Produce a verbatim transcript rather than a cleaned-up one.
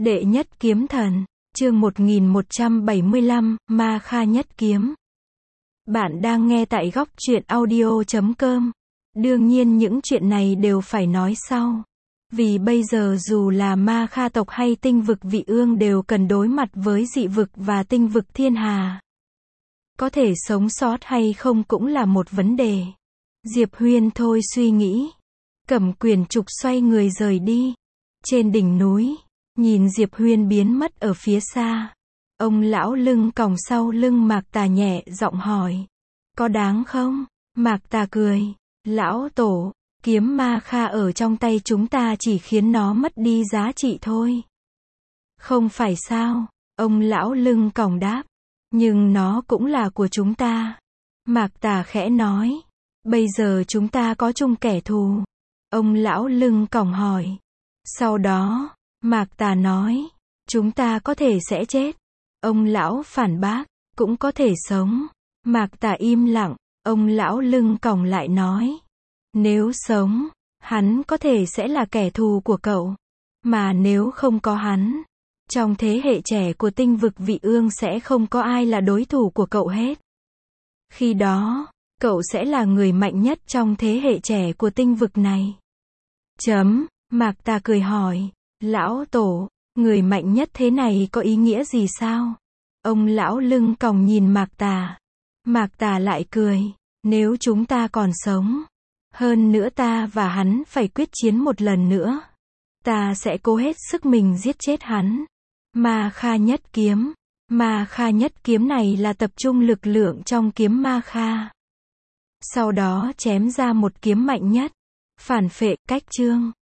Đệ nhất kiếm thần, chương một nghìn một trăm bảy mươi lăm, Ma Kha nhất kiếm. Bạn đang nghe tại góc truyện audio chấm com. Đương nhiên những chuyện này đều phải nói sau. Vì bây giờ dù là Ma Kha tộc hay tinh vực Vị Ương đều cần đối mặt với dị vực và tinh vực thiên hà. Có thể sống sót hay không cũng là một vấn đề. Diệp Huyên thôi suy nghĩ. Cầm quyền trục xoay người rời đi. Trên đỉnh núi, nhìn Diệp Huyên biến mất ở phía xa. Ông lão lưng còng sau lưng Mạc Tà nhẹ giọng hỏi. Có đáng không? Mạc Tà cười. Lão tổ, kiếm Ma Kha ở trong tay chúng ta chỉ khiến nó mất đi giá trị thôi. Không phải sao? Ông lão lưng còng đáp. Nhưng nó cũng là của chúng ta. Mạc Tà khẽ nói. Bây giờ chúng ta có chung kẻ thù. Ông lão lưng còng hỏi. Sau đó, Mạc Tà nói. Chúng ta có thể sẽ chết. Ông lão phản bác. Cũng có thể sống. Mạc Tà im lặng. Ông lão lưng còng lại nói. Nếu sống, hắn có thể sẽ là kẻ thù của cậu. Mà nếu không có hắn, trong thế hệ trẻ của tinh vực Vị Ương sẽ không có ai là đối thủ của cậu hết. Khi đó, cậu sẽ là người mạnh nhất trong thế hệ trẻ của tinh vực này. Chấm, Mạc Tà cười hỏi. Lão tổ, người mạnh nhất thế này có ý nghĩa gì sao? Ông lão lưng còng nhìn Mạc Tà. Mạc Tà lại cười. Nếu chúng ta còn sống, hơn nữa ta và hắn phải quyết chiến một lần nữa. Ta sẽ cố hết sức mình giết chết hắn. Ma Kha nhất kiếm. Ma Kha nhất kiếm này là tập trung lực lượng trong kiếm Ma Kha. Sau đó chém ra một kiếm mạnh nhất. Phản phệ, cách chương.